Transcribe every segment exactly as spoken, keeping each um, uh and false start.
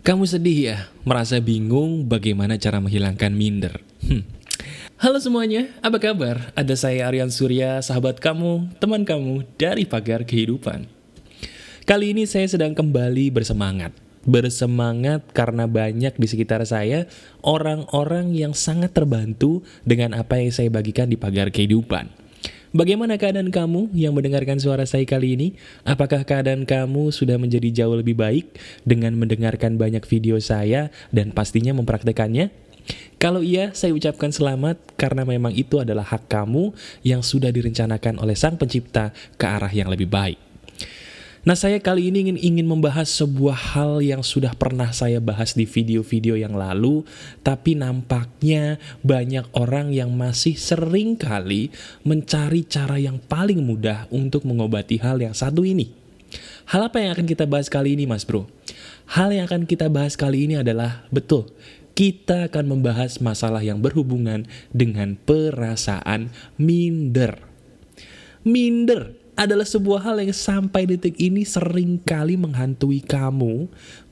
Kamu sedih ya? Merasa bingung bagaimana cara menghilangkan minder? Hmm. Halo semuanya, apa kabar? Ada saya Aryan Surya, sahabat kamu, teman kamu dari Pagar Kehidupan. Kali ini saya sedang kembali bersemangat. Bersemangat karena banyak di sekitar saya orang-orang yang sangat terbantu dengan apa yang saya bagikan di Pagar Kehidupan. Bagaimana keadaan kamu yang mendengarkan suara saya kali ini? Apakah keadaan kamu sudah menjadi jauh lebih baik dengan mendengarkan banyak video saya dan pastinya mempraktekannya? Kalau iya, saya ucapkan selamat karena memang itu adalah hak kamu yang sudah direncanakan oleh Sang Pencipta ke arah yang lebih baik. Nah, saya kali ini ingin, ingin membahas sebuah hal yang sudah pernah saya bahas di video-video yang lalu, tapi nampaknya banyak orang yang masih sering kali mencari cara yang paling mudah untuk mengobati hal yang satu ini. Hal apa yang akan kita bahas kali ini, Mas Bro? Hal yang akan kita bahas kali ini adalah, betul, kita akan membahas masalah yang berhubungan dengan perasaan minder. Minder adalah sebuah hal yang sampai detik ini sering kali menghantui kamu,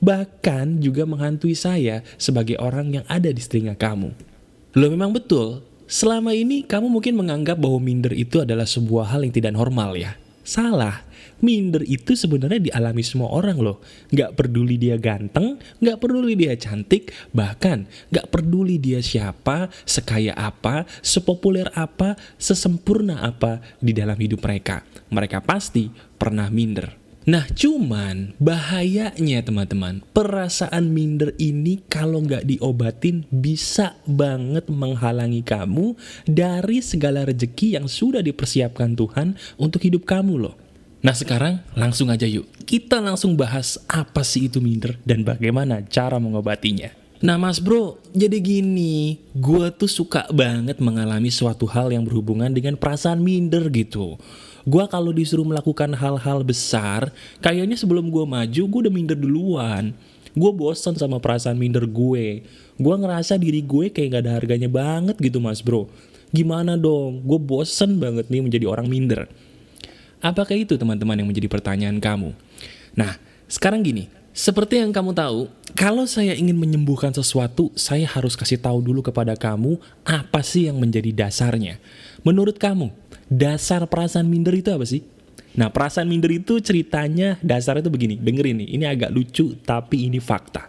bahkan juga menghantui saya sebagai orang yang ada di telinga kamu. Loh, memang betul, selama ini kamu mungkin menganggap bahwa minder itu adalah sebuah hal yang tidak normal ya. Salah, minder itu sebenarnya dialami semua orang loh. Gak peduli dia ganteng, gak peduli dia cantik, bahkan gak peduli dia siapa, sekaya apa, sepopuler apa, sesempurna apa di dalam hidup mereka. Mereka pasti pernah minder. Nah, cuman bahayanya teman-teman, perasaan minder ini kalau nggak diobatin bisa banget menghalangi kamu dari segala rejeki yang sudah dipersiapkan Tuhan untuk hidup kamu loh. Nah, sekarang langsung aja yuk, kita langsung bahas apa sih itu minder dan bagaimana cara mengobatinya. Nah Mas Bro, jadi gini, gue tuh suka banget mengalami suatu hal yang berhubungan dengan perasaan minder gitu. Gue kalau disuruh melakukan hal-hal besar, kayaknya sebelum gue maju, gue udah minder duluan. Gue bosen sama perasaan minder gue. Gue ngerasa diri gue kayak gak ada harganya banget gitu Mas Bro. Gimana dong, gue bosen banget nih menjadi orang minder. Apakah itu teman-teman yang menjadi pertanyaan kamu? Nah, sekarang gini, seperti yang kamu tahu, kalau saya ingin menyembuhkan sesuatu, saya harus kasih tahu dulu kepada kamu apa sih yang menjadi dasarnya. Menurut kamu, dasar perasaan minder itu apa sih? Nah, perasaan minder itu ceritanya dasarnya itu begini, dengerin nih, ini agak lucu tapi ini fakta.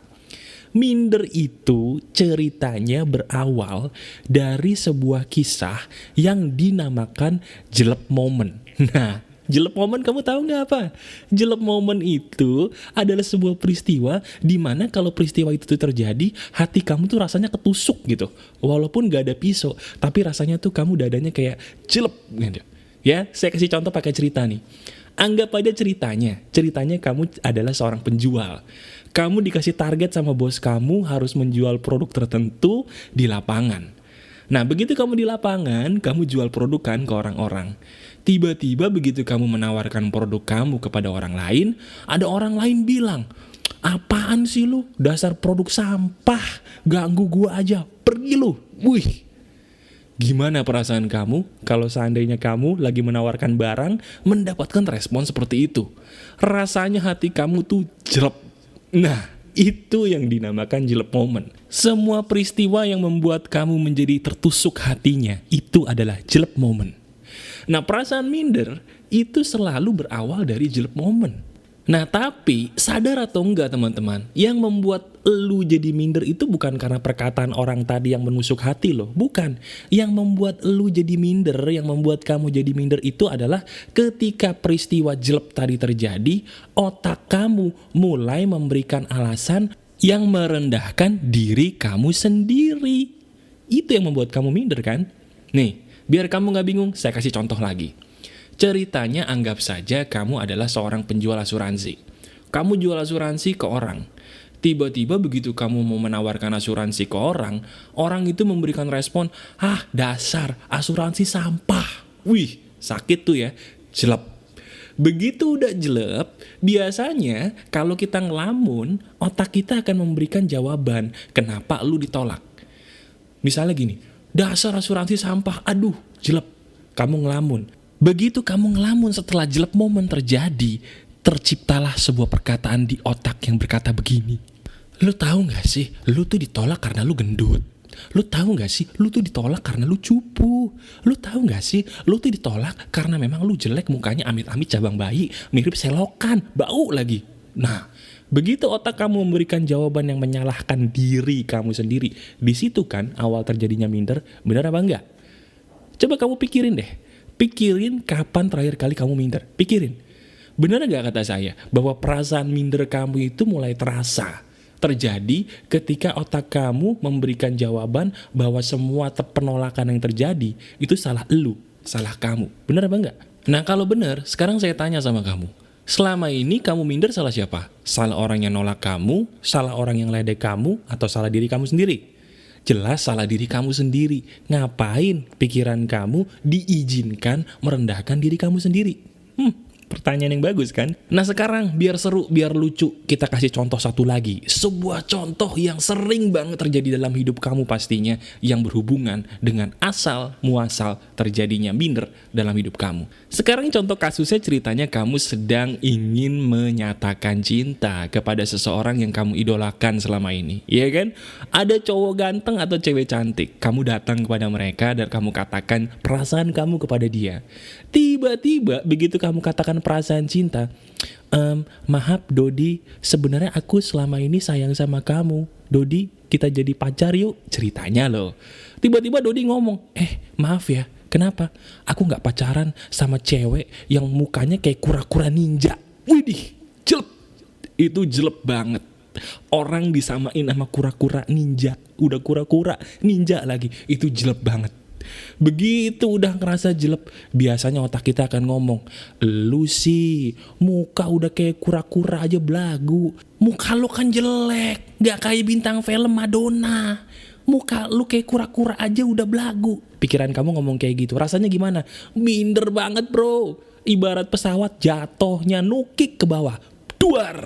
Minder itu ceritanya berawal dari sebuah kisah yang dinamakan jelek momen. Nah, jelek momen kamu tahu nggak apa? Jelek momen itu adalah sebuah peristiwa di mana kalau peristiwa itu tuh terjadi, hati kamu tuh rasanya ketusuk gitu. Walaupun nggak ada pisau, tapi rasanya tuh kamu dadanya kayak jelek gitu. Ya, saya kasih contoh pakai cerita nih. Anggap aja ceritanya, ceritanya kamu adalah seorang penjual. Kamu dikasih target sama bos kamu harus menjual produk tertentu di lapangan. Nah, begitu kamu di lapangan, kamu jual produk kan ke orang-orang. Tiba-tiba begitu kamu menawarkan produk kamu kepada orang lain, ada orang lain bilang, apaan sih lu? Dasar produk sampah, ganggu gua aja, pergi lu. Wih, gimana perasaan kamu kalau seandainya kamu lagi menawarkan barang, mendapatkan respon seperti itu? Rasanya hati kamu tuh jelek. Nah, itu yang dinamakan jelek momen. Semua peristiwa yang membuat kamu menjadi tertusuk hatinya, itu adalah jelek momen. Nah, perasaan minder itu selalu berawal dari jelek momen. Nah, tapi sadar atau enggak teman-teman, yang membuat elu jadi minder itu bukan karena perkataan orang tadi yang menusuk hati loh. Bukan. Yang membuat elu jadi minder, yang membuat kamu jadi minder itu adalah ketika peristiwa jelek tadi terjadi, otak kamu mulai memberikan alasan yang merendahkan diri kamu sendiri. Itu yang membuat kamu minder kan? Nih, biar kamu gak bingung, saya kasih contoh lagi. Ceritanya anggap saja kamu adalah seorang penjual asuransi. Kamu jual asuransi ke orang. Tiba-tiba begitu kamu mau menawarkan asuransi ke orang, orang itu memberikan respon, ah dasar asuransi sampah. Wih, sakit tuh ya, jelek. Begitu udah jelek, biasanya kalau kita ngelamun, otak kita akan memberikan jawaban, kenapa lu ditolak. Misalnya gini, dasar asuransi sampah, aduh, jelek. Kamu ngelamun. Begitu kamu ngelamun setelah jelek momen terjadi, terciptalah sebuah perkataan di otak yang berkata begini. Lu tahu gak sih, lu tuh ditolak karena lu gendut. Lu tahu gak sih, lu tuh ditolak karena lu cupu. Lu tahu gak sih, lu tuh ditolak karena memang lu jelek, mukanya amit-amit cabang bayi, mirip selokan, bau lagi. Nah, begitu otak kamu memberikan jawaban yang menyalahkan diri kamu sendiri, di situ kan awal terjadinya minder, benar apa enggak? Coba kamu pikirin deh. Pikirin kapan terakhir kali kamu minder. Pikirin. Benar gak kata saya bahwa perasaan minder kamu itu mulai terasa terjadi ketika otak kamu memberikan jawaban bahwa semua penolakan yang terjadi itu salah elu, salah kamu. Benar apa enggak? Nah kalau benar, sekarang saya tanya sama kamu. Selama ini kamu minder salah siapa? Salah orang yang nolak kamu, salah orang yang ledek kamu, atau salah diri kamu sendiri? Jelas salah diri kamu sendiri. Ngapain pikiran kamu diizinkan merendahkan diri kamu sendiri? Hmm, pertanyaan yang bagus kan? Nah sekarang biar seru, biar lucu, kita kasih contoh satu lagi. Sebuah contoh yang sering banget terjadi dalam hidup kamu pastinya, yang berhubungan dengan asal muasal terjadinya minder dalam hidup kamu. Sekarang contoh kasusnya ceritanya kamu sedang ingin menyatakan cinta kepada seseorang yang kamu idolakan selama ini. Iya kan? Ada cowok ganteng atau cewek cantik. Kamu datang kepada mereka dan kamu katakan perasaan kamu kepada dia. Tiba-tiba begitu kamu katakan perasaan cinta, ehm, maaf Dodi, sebenarnya aku selama ini sayang sama kamu. Dodi, kita jadi pacar yuk, ceritanya loh. Tiba-tiba Dodi ngomong, eh maaf ya, kenapa? Aku gak pacaran sama cewek yang mukanya kayak kura-kura ninja. Widih, jelek. Itu jelek banget. Orang disamain sama kura-kura ninja. Udah kura-kura ninja lagi. Itu jelek banget. Begitu udah ngerasa jelek, biasanya otak kita akan ngomong, lu sih muka udah kayak kura-kura aja belagu. Muka lu kan jelek, gak kayak bintang film Madonna. Muka lu kayak kura-kura aja udah belagu. Pikiran kamu ngomong kayak gitu, rasanya gimana? Minder banget bro. Ibarat pesawat jatuhnya nukik ke bawah, duar.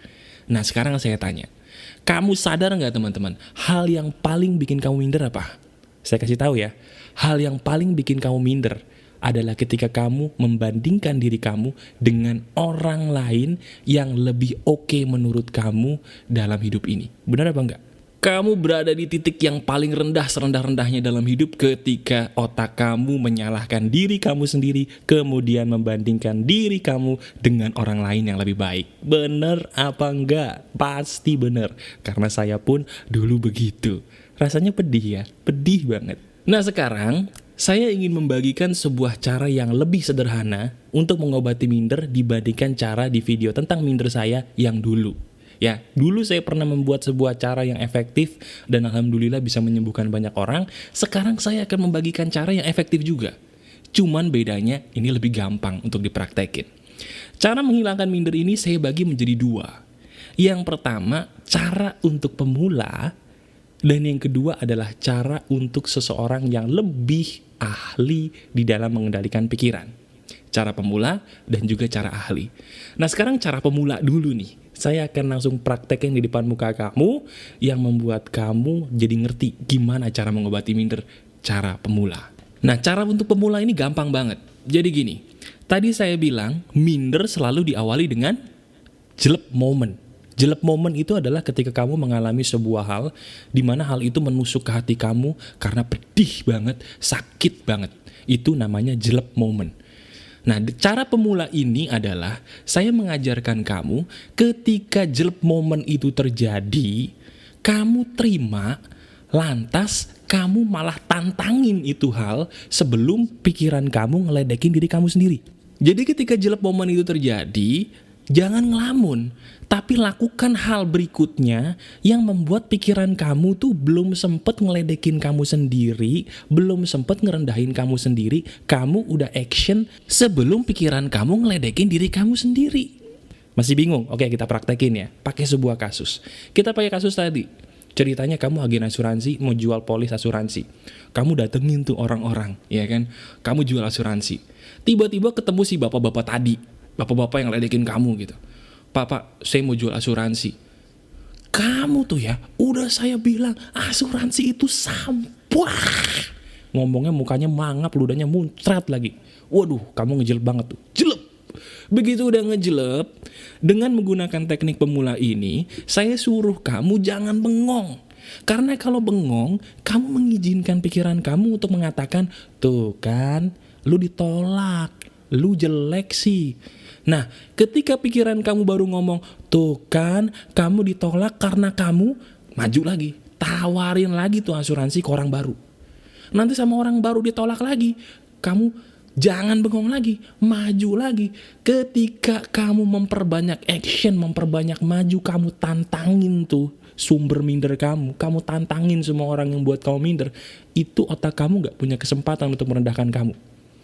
Nah sekarang saya tanya, kamu sadar gak teman-teman, hal yang paling bikin kamu minder apa? Saya kasih tahu ya, hal yang paling bikin kamu minder adalah ketika kamu membandingkan diri kamu dengan orang lain yang lebih oke menurut kamu dalam hidup ini. Benar apa enggak? Kamu berada di titik yang paling rendah serendah-rendahnya dalam hidup ketika otak kamu menyalahkan diri kamu sendiri, kemudian membandingkan diri kamu dengan orang lain yang lebih baik. Bener apa enggak? Pasti bener, karena saya pun dulu begitu. Rasanya pedih ya, pedih banget. Nah sekarang, saya ingin membagikan sebuah cara yang lebih sederhana untuk mengobati minder dibandingkan cara di video tentang minder saya yang dulu. Ya, dulu saya pernah membuat sebuah cara yang efektif dan alhamdulillah bisa menyembuhkan banyak orang. Sekarang saya akan membagikan cara yang efektif juga. Cuman bedanya ini lebih gampang untuk dipraktekin. Cara menghilangkan minder ini saya bagi menjadi dua. Yang pertama, cara untuk pemula. Dan yang kedua adalah cara untuk seseorang yang lebih ahli di dalam mengendalikan pikiran. Cara pemula dan juga cara ahli. Nah sekarang cara pemula dulu nih. Saya akan langsung praktekin di depan muka kamu yang membuat kamu jadi ngerti gimana cara mengobati minder, cara pemula. Nah cara untuk pemula ini gampang banget. Jadi gini, tadi saya bilang minder selalu diawali dengan jelek moment. Jelek moment itu adalah ketika kamu mengalami sebuah hal di mana hal itu menusuk ke hati kamu karena pedih banget, sakit banget. Itu namanya jelek moment. Nah, cara pemula ini adalah saya mengajarkan kamu ketika jelek moment itu terjadi, kamu terima, lantas kamu malah tantangin itu hal sebelum pikiran kamu ngeledekin diri kamu sendiri. Jadi ketika jelek moment itu terjadi, jangan ngelamun, tapi lakukan hal berikutnya yang membuat pikiran kamu tuh belum sempet ngeledekin kamu sendiri, belum sempet ngerendahin kamu sendiri, kamu udah action sebelum pikiran kamu ngeledekin diri kamu sendiri. Masih bingung? Oke, kita praktekin ya. Pakai sebuah kasus. Kita pakai kasus tadi. Ceritanya kamu agen asuransi, mau jual polis asuransi. Kamu datengin tuh orang-orang, ya kan? Kamu jual asuransi. Tiba-tiba ketemu si bapak-bapak tadi. Bapak-bapak yang ledekin kamu gitu. Pak, pak, saya mau jual asuransi. Kamu tuh ya, udah saya bilang asuransi itu sampah. Ngomongnya mukanya mangap, ludahnya muncrat lagi. Waduh, kamu ngejelek banget tuh. Jelek. Begitu udah ngejelep, dengan menggunakan teknik pemula ini, saya suruh kamu jangan bengong. Karena kalau bengong, kamu mengizinkan pikiran kamu untuk mengatakan, tuh kan, lu ditolak, lu jelek sih. Nah, ketika pikiran kamu baru ngomong, tuh kan, kamu ditolak karena kamu, maju lagi, tawarin lagi tuh asuransi ke orang baru. Nanti sama orang baru ditolak lagi, kamu jangan bengong lagi, maju lagi. Ketika kamu memperbanyak action, memperbanyak maju, kamu tantangin tuh sumber minder kamu, kamu tantangin semua orang yang buat kamu minder, itu otak kamu gak punya kesempatan untuk merendahkan kamu.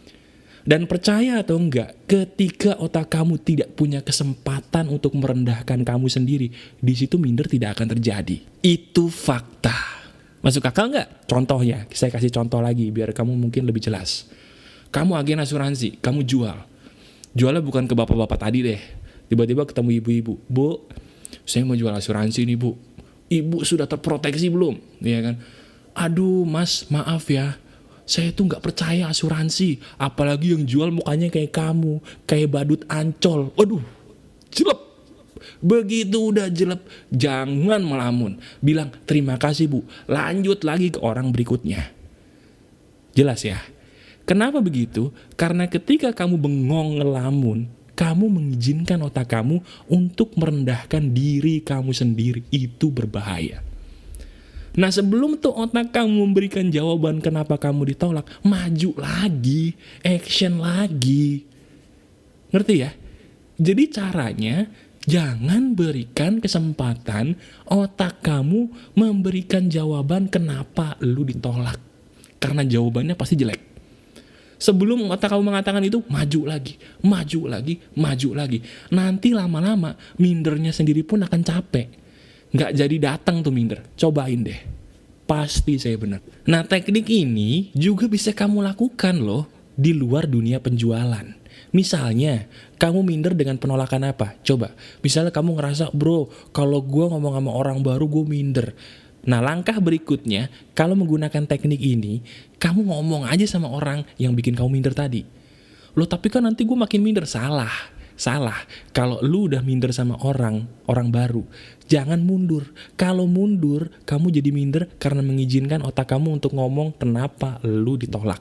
Dan percaya atau enggak, ketika otak kamu tidak punya kesempatan untuk merendahkan kamu sendiri, di situ minder tidak akan terjadi. Itu fakta. Masuk akal nggak? Contohnya, saya kasih contoh lagi biar kamu mungkin lebih jelas. Kamu agen asuransi, kamu jual. Jualnya bukan ke bapak-bapak tadi deh. Tiba-tiba ketemu ibu-ibu. Bu, saya mau jual asuransi nih bu. Ibu sudah terproteksi belum? Iya kan? Aduh mas, maaf ya. Saya tuh gak percaya asuransi. Apalagi yang jual mukanya kayak kamu. Kayak badut Ancol. Waduh, jelek. Begitu udah jelek, jangan melamun. Bilang, terima kasih bu. Lanjut lagi ke orang berikutnya. Jelas ya? Kenapa begitu? Karena ketika kamu bengong ngelamun, kamu mengizinkan otak kamu untuk merendahkan diri kamu sendiri. Itu berbahaya. Nah sebelum tuh otak kamu memberikan jawaban kenapa kamu ditolak, maju lagi, action lagi. Ngerti ya? Jadi caranya, jangan berikan kesempatan otak kamu memberikan jawaban kenapa lu ditolak. Karena jawabannya pasti jelek. Sebelum otak kamu mengatakan itu, maju lagi, maju lagi, maju lagi. Nanti lama-lama, mindernya sendiri pun akan capek. Nggak jadi datang tuh minder. Cobain deh. Pasti saya benar. Nah teknik ini juga bisa kamu lakukan loh di luar dunia penjualan. Misalnya, kamu minder dengan penolakan apa? Coba, misalnya kamu ngerasa, bro, kalau gue ngomong sama orang baru gue minder. Nah langkah berikutnya, kalau menggunakan teknik ini, kamu ngomong aja sama orang yang bikin kamu minder tadi. Loh tapi kan nanti gue makin minder. Salah. Salah, kalau lu udah minder sama orang, orang baru, jangan mundur. Kalau mundur, kamu jadi minder karena mengizinkan otak kamu untuk ngomong kenapa lu ditolak.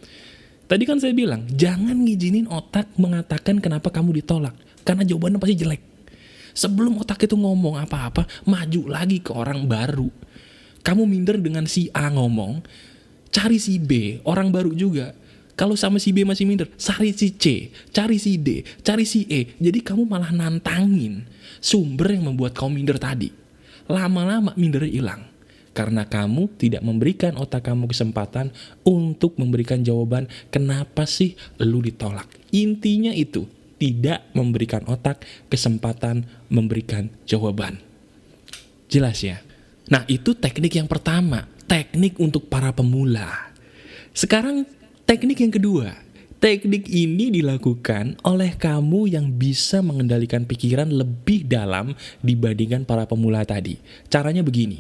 Tadi kan saya bilang, jangan ngizinin otak mengatakan kenapa kamu ditolak, karena jawabannya pasti jelek. Sebelum otak itu ngomong apa-apa, maju lagi ke orang baru. Kamu minder dengan si A ngomong, cari si B, orang baru juga. Kalau sama si B masih minder, cari si C, cari si D, cari si E. Jadi kamu malah nantangin sumber yang membuat kamu minder tadi. Lama-lama mindernya hilang. Karena kamu tidak memberikan otak kamu kesempatan untuk memberikan jawaban kenapa sih lu ditolak. Intinya itu, tidak memberikan otak kesempatan memberikan jawaban. Jelas ya? Nah itu teknik yang pertama, teknik untuk para pemula. Sekarang teknik yang kedua, teknik ini dilakukan oleh kamu yang bisa mengendalikan pikiran lebih dalam dibandingkan para pemula tadi. Caranya begini,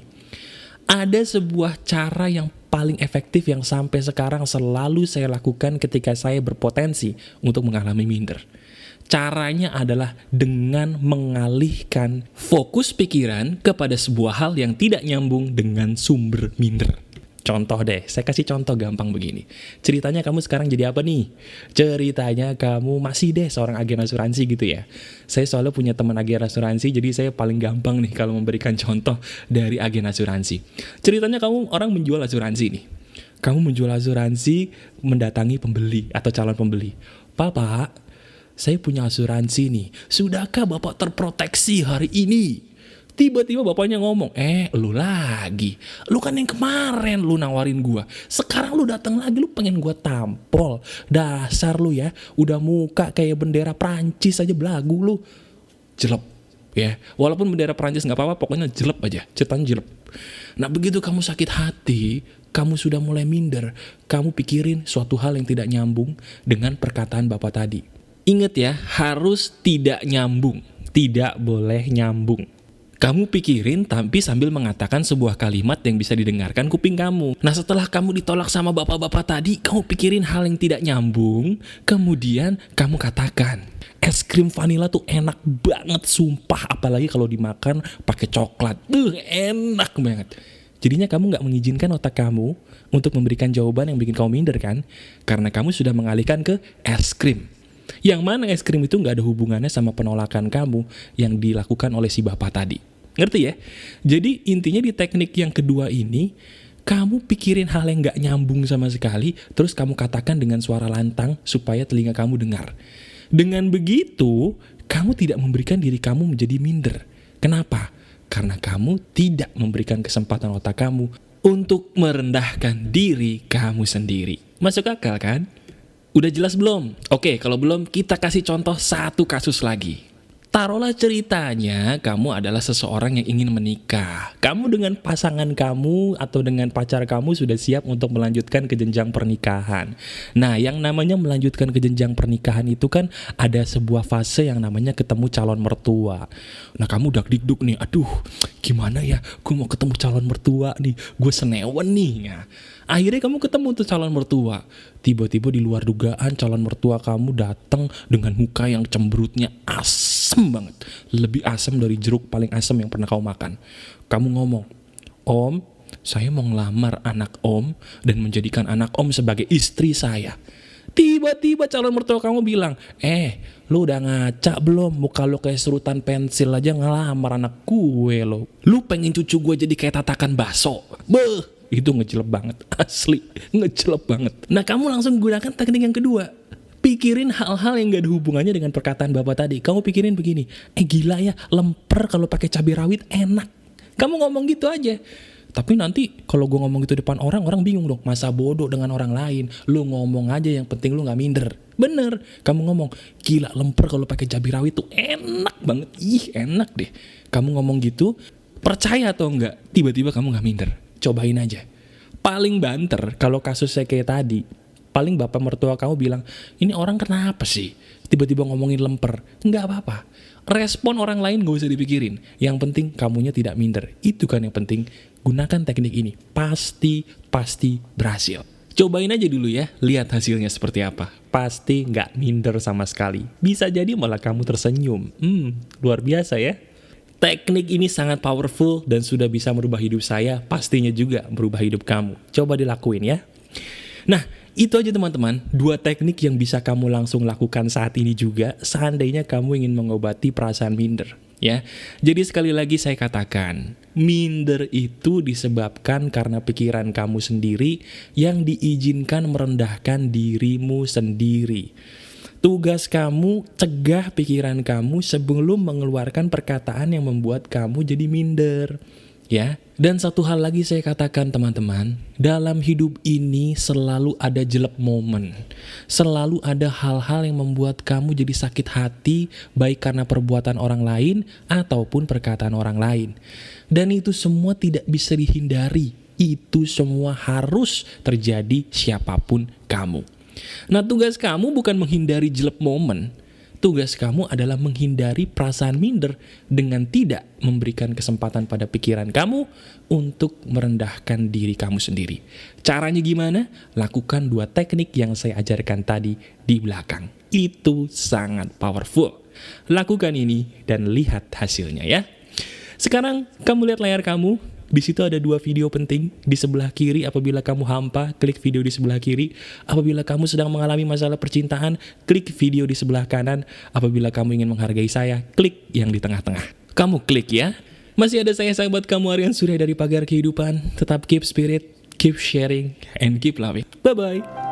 ada sebuah cara yang paling efektif yang sampai sekarang selalu saya lakukan ketika saya berpotensi untuk mengalami minder. Caranya adalah dengan mengalihkan fokus pikiran kepada sebuah hal yang tidak nyambung dengan sumber minder. Contoh deh, saya kasih contoh gampang begini. Ceritanya kamu sekarang jadi apa nih? Ceritanya kamu masih deh seorang agen asuransi gitu ya. Saya soalnya punya teman agen asuransi, jadi saya paling gampang nih kalau memberikan contoh dari agen asuransi. Ceritanya kamu orang menjual asuransi nih. Kamu menjual asuransi mendatangi pembeli atau calon pembeli. Pak, saya punya asuransi nih. Sudahkah Bapak terproteksi hari ini? Tiba-tiba bapaknya ngomong, eh lu lagi, lu kan yang kemarin lu nawarin gua, sekarang lu datang lagi lu pengen gua tampol, dasar lu ya, udah muka kayak bendera Prancis aja belagu lu, jelek ya, walaupun bendera Prancis nggak apa-apa, pokoknya jelek aja, ceritanya jelek. Nah begitu kamu sakit hati, kamu sudah mulai minder, kamu pikirin suatu hal yang tidak nyambung dengan perkataan bapak tadi. Ingat ya, harus tidak nyambung, tidak boleh nyambung. Kamu pikirin tapi sambil mengatakan sebuah kalimat yang bisa didengarkan kuping kamu. Nah setelah kamu ditolak sama bapak-bapak tadi, kamu pikirin hal yang tidak nyambung, kemudian kamu katakan, Es krim vanila tuh enak banget, sumpah. Apalagi kalau dimakan pakai coklat. Duh, enak banget. Jadinya kamu gak mengizinkan otak kamu untuk memberikan jawaban yang bikin kamu minder kan? Karena kamu sudah mengalihkan ke es krim. Yang mana es krim itu gak ada hubungannya sama penolakan kamu yang dilakukan oleh si bapak tadi. Ngerti ya? Jadi intinya di teknik yang kedua ini, kamu pikirin hal yang gak nyambung sama sekali, terus kamu katakan dengan suara lantang supaya telinga kamu dengar. Dengan begitu, kamu tidak memberikan diri kamu menjadi minder. Kenapa? Karena kamu tidak memberikan kesempatan otak kamu untuk merendahkan diri kamu sendiri. Masuk akal kan? Udah jelas belum? Oke, kalau belum kita kasih contoh satu kasus lagi. Taruhlah ceritanya kamu adalah seseorang yang ingin menikah. Kamu dengan pasangan kamu atau dengan pacar kamu sudah siap untuk melanjutkan ke jenjang pernikahan. Nah, yang namanya melanjutkan ke jenjang pernikahan itu kan ada sebuah fase yang namanya ketemu calon mertua. Nah, kamu udah dikduk nih, aduh gimana ya, gue mau ketemu calon mertua nih, gue senewan nih. Nah, akhirnya kamu ketemu tuh calon mertua. Tiba-tiba di luar dugaan calon mertua kamu datang dengan muka yang cemberutnya asem banget. Lebih asam dari jeruk paling asam yang pernah kamu makan. Kamu ngomong, "Om, saya mau ngelamar anak om dan menjadikan anak om sebagai istri saya." Tiba-tiba calon mertua kamu bilang, "Eh, lu udah ngaca belum? Muka lu kayak serutan pensil aja ngelamar anak gue lo. Lu pengen cucu gue jadi kayak tatakan bakso." Beuh. Itu ngejelep banget, asli, ngejelep banget. Nah, kamu langsung gunakan teknik yang kedua. Pikirin hal-hal yang gak ada hubungannya dengan perkataan bapak tadi. Kamu pikirin begini, eh gila ya, lemper kalau pakai cabai rawit enak. Kamu ngomong gitu aja. Tapi nanti kalau gue ngomong gitu depan orang, orang bingung dong. Masa bodoh dengan orang lain. Lu ngomong aja yang penting lu gak minder. Bener, kamu ngomong, gila lemper kalau pakai cabai rawit tuh enak banget. Ih, enak deh. Kamu ngomong gitu, percaya atau enggak, tiba-tiba kamu gak minder. Cobain aja. Paling banter kalau kasusnya kayak tadi, paling bapak mertua kamu bilang, ini orang kenapa sih tiba-tiba ngomongin lemper. Nggak apa-apa, respon orang lain gak usah dipikirin. Yang penting kamunya tidak minder. Itu kan yang penting. Gunakan teknik ini, pasti pasti berhasil. Cobain aja dulu ya, lihat hasilnya seperti apa. Pasti nggak minder sama sekali. Bisa jadi malah kamu tersenyum. Hmm, luar biasa ya. Teknik ini sangat powerful dan sudah bisa merubah hidup saya, pastinya juga merubah hidup kamu. Coba dilakuin ya. Nah, itu aja teman-teman, dua teknik yang bisa kamu langsung lakukan saat ini juga, seandainya kamu ingin mengobati perasaan minder. Ya, jadi sekali lagi saya katakan, minder itu disebabkan karena pikiran kamu sendiri yang diizinkan merendahkan dirimu sendiri. Tugas kamu cegah pikiran kamu sebelum mengeluarkan perkataan yang membuat kamu jadi minder. Ya, dan satu hal lagi saya katakan teman-teman, dalam hidup ini selalu ada jelek momen. Selalu ada hal-hal yang membuat kamu jadi sakit hati, baik karena perbuatan orang lain ataupun perkataan orang lain. Dan itu semua tidak bisa dihindari. Itu semua harus terjadi siapapun kamu. Nah, tugas kamu bukan menghindari jelek momen. Tugas kamu adalah menghindari perasaan minder dengan tidak memberikan kesempatan pada pikiran kamu untuk merendahkan diri kamu sendiri. Caranya gimana? Lakukan dua teknik yang saya ajarkan tadi di belakang. Itu sangat powerful. Lakukan ini dan lihat hasilnya ya. Sekarang kamu lihat layar kamu. Di situ ada dua video penting. Di sebelah kiri apabila kamu hampa, klik video di sebelah kiri. Apabila kamu sedang mengalami masalah percintaan, klik video di sebelah kanan. Apabila kamu ingin menghargai saya, klik yang di tengah-tengah. Kamu klik ya. Masih ada saya sahabat kamu Aryan Surya dari Pagar Kehidupan. Tetap keep spirit, keep sharing, and keep loving. Bye-bye.